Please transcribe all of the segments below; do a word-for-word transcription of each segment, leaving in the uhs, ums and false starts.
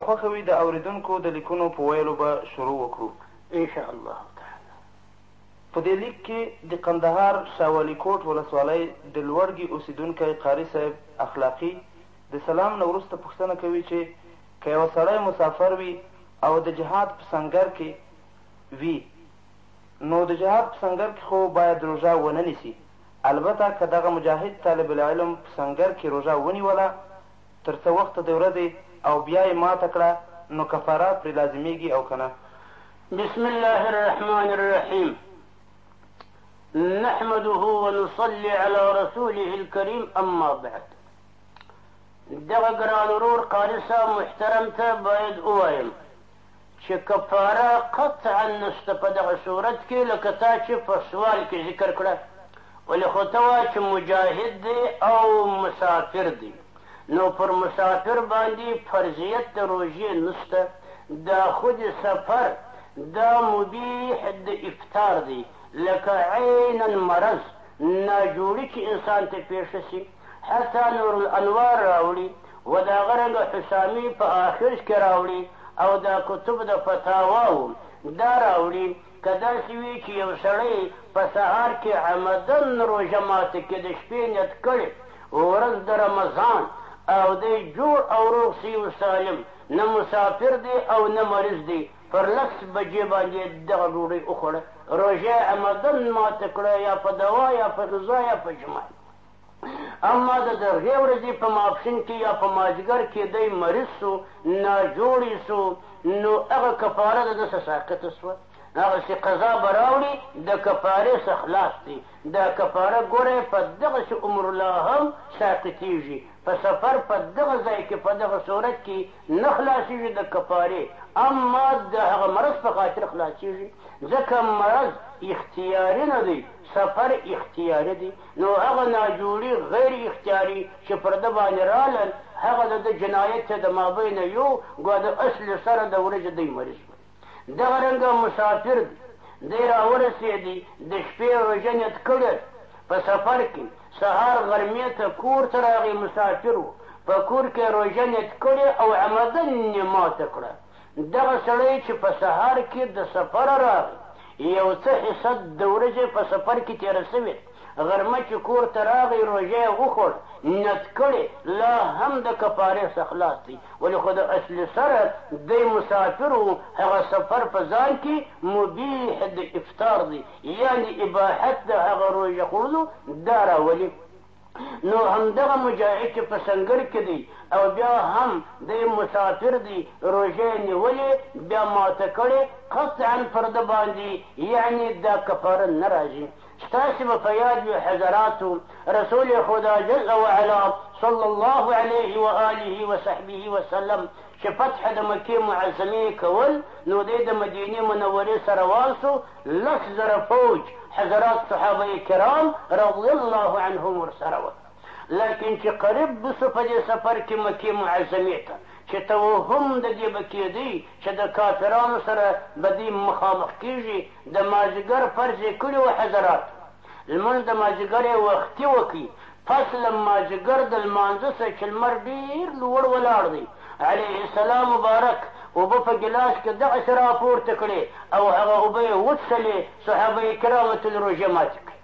خوښه وي د اورېدونکو د لیکونو په ویلو به شروع وکړو انشاءالله تعالی. په دې لیک کې د قندهار شاولي کوټ ولسوالۍ د لوړګي اوسېدونکی قاري صاحب اخلاقي د سلام نه وروسته پوښتنه کوي چې که یو سړی مسافر وي او د جهاد په سنګر کې وي نو د جهاد په سنګر کې خو باید روژه ونه نیسي، البته که دغه مجاهد طالب العلم په سنګر کې روژه ونیوله تر څه وخته د ورځې او بیا یې ماته کړه نو کفاره پرې لازمیږي او که نه؟ بسم الله الرحمن الرحيم. نحمده ونصلي على رسوله الكريم. اما بعد، دغه ګران ورور قاري صاحب محترم ته باید ووایم چې کفاره قطعا نشته په دغه صورت کې، لکه تا چې په سوال کې ذکر کړه، ولې خو ته وایه چې مجاهد دی او مسافر دی، نو پر مسافر باندې فرضیت د روژې نشته. دا خود سفر دا مبیح د افطار دی، لکه عینا مرض ناجوړي چې انسان ته پیښه شي. حتی نور الانوار راوړي و د هغه رنګه حسامي په آخر کې راوړي او دا کتب د فتاواو دا راوړي. که داسې وي چې یو سړی په سهار کې عمدن روژه ماته کې د شپې نیت کړي ورځ د رمضان او دی جوړ او روغ سی و سالم، نه مسافر دی او نه مریض دی، پر لس بجې باندې دغه ډوډۍ وخوړه، روژه عمدن ماته کړه، یا په دوا یا په غذا یا په جماع. اما د درغې ورځې په ماپښین کې یا په مازدیګر کې دی مریض سو، ناجوړی سو، نو هغه کفاره د ده څه ساقطه سوه، هغسې قضا به راوړي، د کفارې څه خلاص دی. دا کفاره ګوره په دغسې عمر الله هم ساقطېږي، په سفر په دغه ځای کې په دغه صورت کې نه خلاصېږي د کفارې، اما د هغه مرض په خاطر خلاصېږي، ځکه مرض اختیاري نه دی، سفر اختیاري دی. نو هغه ناجوړي غیر اختیاري چې پر ده باندې رالل، هغه د ده جنایت ته د مابینه یو ګویا د اصل سره د ورځې دی مریض. دغه رنګه مسافر دی، دی راورسېدي د شپې روژه نیت کړی په سفر کې، سهار غرمې ته کور ته راغی، مسافر و، په کور کې روژه نیت کړې او عمدن یې ماته کړه. دغه سړی چې په سهار کې د سفره راغی، یو څه حصه د ورځې په سفر کې تېره سوې، غرمه چې کور ته راغی روژه یې وخوړ نیت کړې، لا هم د کفارې څخه خلاص دی، ولې خو د اصل سره دی مسافر و، هغه سفر په ځان کې مبیح د افطار دی، یعنې اباحت د هغه روژه خوړلو دا راولي. نو همدغه مجاهد چې په سنګر کې دی او بیا هم دی مسافر دی، روژه یې نیولې بیا ماته کړې، قطعا پر ده باندې یعنې دا کفاره نه راځي. ستاسې به په یاد وي حضراتو، رسول خدا جل وعلا صلی الله علیه و آله و صحبه وسلم چې فتح د مکې معظمې کول، نو دی د مدینې منورې سره واسو، لس زره فوج حضرات صحابه کرام رضی الله عنهم ورسره وه. لیکن چې قریب بسو په دې سفر کې مکې معظمې ته، چې توهم د دې به کېدی چې د کافرانو سره به دې مخامخ کېږي، د مازدیګر فرض یې کړي و حضرات، لمونځ د مازدیګر یې وختي وکړي، پس له مازدیګر د لمانځه څخه چې لمر ډېر لوړ ولاړ دی، علیه السلام مبارک اوبه په ګیلاس کې دغسې راپورته کړې او هغه اوبه یې وڅښلې، صحابه کرامو ته روژه ماتې کړې،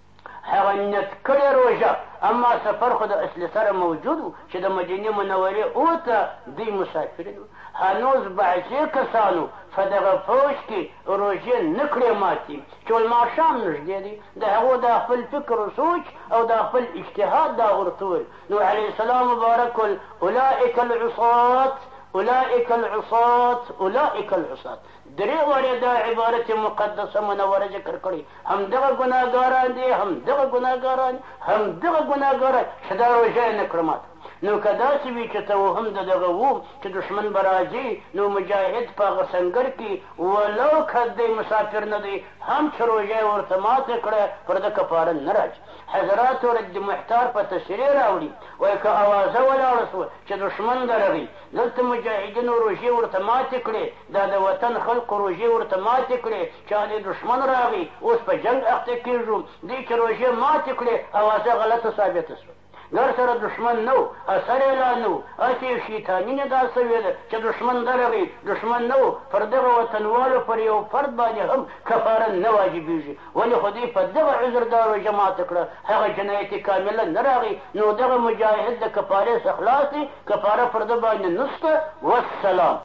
هغه نیت کړې روژه، اما سفر خو د اصل سره موجود و چې د مدینې منورې اوته دوی مسافرین و. هنوز بعضې کسانو په دغه فوج کې روژې نه کړې ماتې، چې الماښام نږدې دی، د هغو دا خپل فکر و سوچ او دا خپل اجتهاد دا ورته ویل. نو علیه السلام مبارک ویل اولئک العصاة اولئک العصاة اولئک العصاة، درې وارې دا عبارت مقدسه منوره ذکر کړي، همدغه ګناهګاران دي، همدغه ګناهګاران همدغه ګناهګاران چې دا روژه یې نه کړه ماته. نو که داسې وي چې توهم د دغه و چې دښمن به راځي، نو مجاهد په هغه سنګر کې ولو که دی مسافر نه دی، هم چې روژه یې ورته ماته کړه پر ده کفاره نه راځي. حضراتو رد محتار په تشریح راوړي، وایي که اوازه ولاړه سوه چې دښمن درغی، دلته مجاهدینو روژې ورته ماتې کړې، دا د وطن خلقو روژې ورته ماتې کړې، چا دې دښمن راغی اوس په جنګ اخته کېږو، دی چې روژې ماتې کړې اوازه غلطه ثابته سوه. ګر سره دښمن نه و اثر یې لا نه و هسې شیطاني نه دا سوې ده چې دښمن درغی دښمن نه و پر دغه وطنوالو پر یو فرد باندې هم کفاره نه واجبېږي ولې خو دوی په دغه عذردارو جماعت کړه هغه جنایت کامله نه راغی نو دغه مجاهد د کفارې څخه خلاص دی کفاره پر ده باندې نشته والسلام